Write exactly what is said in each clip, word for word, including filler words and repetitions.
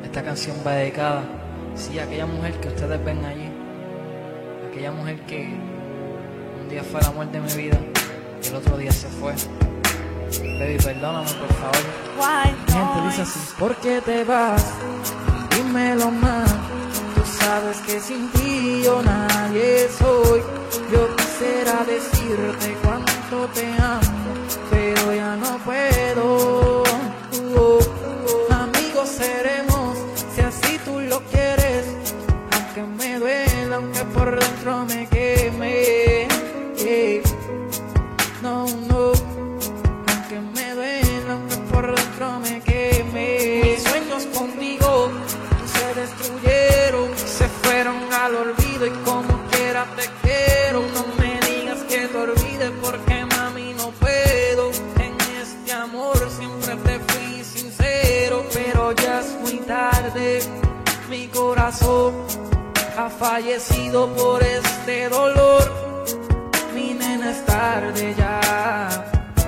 Esta canción va dedicada, sí, a aquella mujer que ustedes ven allí, aquella mujer que un día fue el amor de mi vida y el otro día se fue. Baby, perdóname, por favor. Mi gente dice así: ¿por qué te vas? Dímelo más. Tú sabes que sin ti yo nadie soy. Yo quisiera decirte cuánto te amo, pero ya no puedo. Uh, uh, uh. Amigos seremos, si así tú lo quieres, aunque me duela, aunque por dentro me queme. Yeah. No, no. Aunque me duela, aunque por dentro me queme. Mis sueños contigo se destruyeron, se fueron al olvido y como quiera te quiero. No me digas que te olvides porque mami no puedo. En este amor siempre te fui sincero, pero ya es muy tarde. Mi corazón ha fallecido por este dolor. Mi nena, es tarde ya.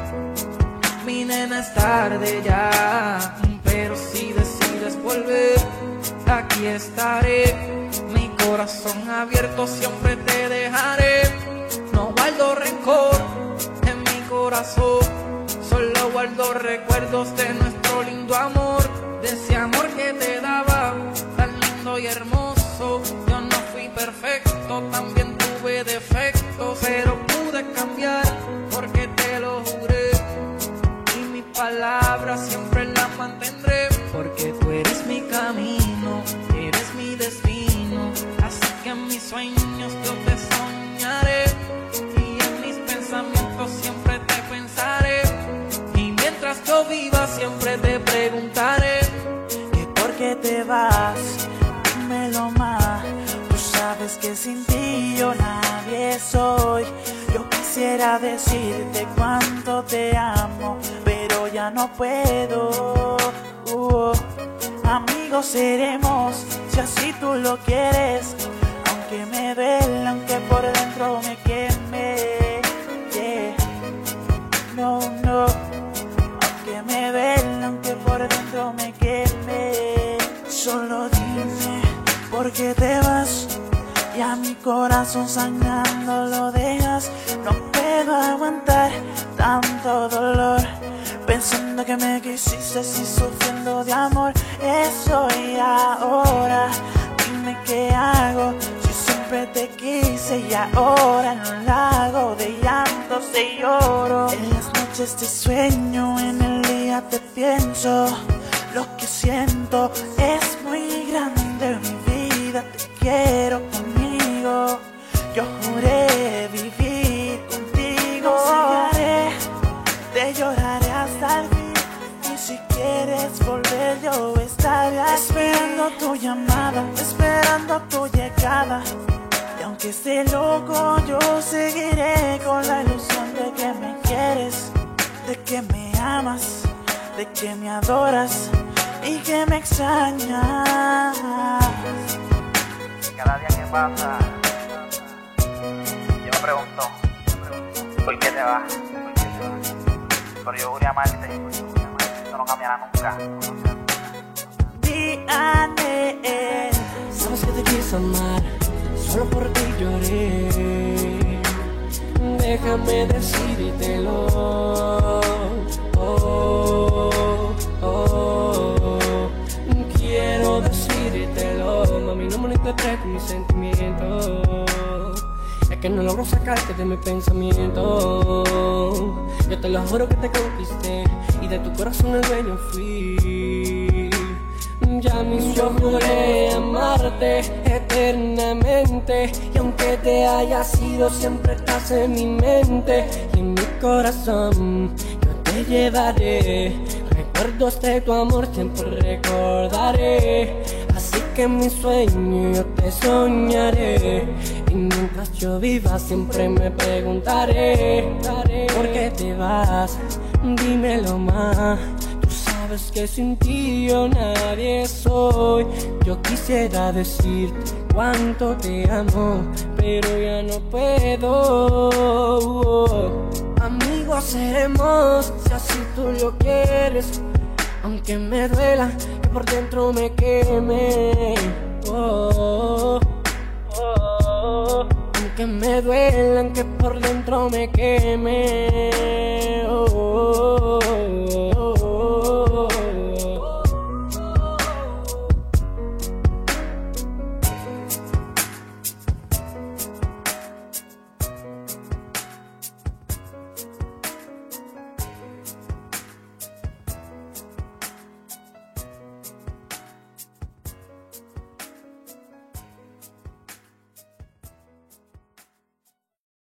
Mi nena, es tarde ya. Pero si decides volver, aquí estaré. Mi corazón abierto siempre te dejaré. No guardo rencor en mi corazón, solo guardo recuerdos de nuestro lindo amor. De ese amor que te daba, tan lindo y hermoso. Yo no fui perfecto, también tuve defectos, pero pude cambiar porque te lo juré. Y mi palabra siempre la mantendré, porque tú eres mi camino, eres mi destino. Así que en mis sueños yo te soñaré y en mis pensamientos siempre te pensaré. Y mientras yo viva siempre te preguntaré que por qué te vas, dímelo más. Tú sabes que sin ti yo nadie soy. Yo quisiera decirte cuánto te amo, pero ya no puedo. uh, Amigos seremos, si así tú lo quieres, aunque me duele, aunque por dentro me queme. Yeah. No, no. Aunque me duele, aunque por dentro me queme. Solo dime por qué te vas. Y a mi corazón sangrando lo dejas. No puedo aguantar tanto dolor, pensando que me quisiste y sufriendo de amor. Eso y ahora, dime qué hago. Si siempre te quise y ahora en un lago de llanto se lloro. En las noches te sueño, en el día te pienso. Lo que siento es muy grande, mi vida, te quiero conmigo. Yo juré vivir contigo. Seguiré, te lloraré hasta el fin. Y si quieres volver yo estaré aquí, esperando tu llamada, esperando tu llegada. Y aunque esté loco yo seguiré con la ilusión de que me quieres, de que me amas, de que me adoras y que me extrañas. Cada día que pasa, yo me pregunto, ¿por qué te vas? Pero yo juré amarte, eso no cambiará nunca. D N Sabes que te quise amar, solo por ti lloré. Déjame decírtelo. Oh, oh, oh. Quiero decírtelo, mami, no malinterpretes mis sentimientos. Es que no logro sacarte de mi pensamiento. Yo te lo juro que te conquisté y de tu corazón el dueño fui. Ya mis yo juré amarte eternamente, y aunque te hayas ido siempre estás en mi mente y en mi corazón. Yo te llevaré recuerdos de tu amor, siempre recordaré. Así que en mi sueño yo te soñaré, y mientras yo viva siempre me preguntaré ¿por qué te vas? Dímelo más. Sabes que sin ti yo nadie soy. Yo quisiera decirte cuánto te amo, pero ya no puedo. Amigos seremos, si así tú lo quieres, aunque me duela, que por dentro me queme. Oh, oh, oh. Aunque me duela, aunque por dentro me queme. Oh, oh, oh.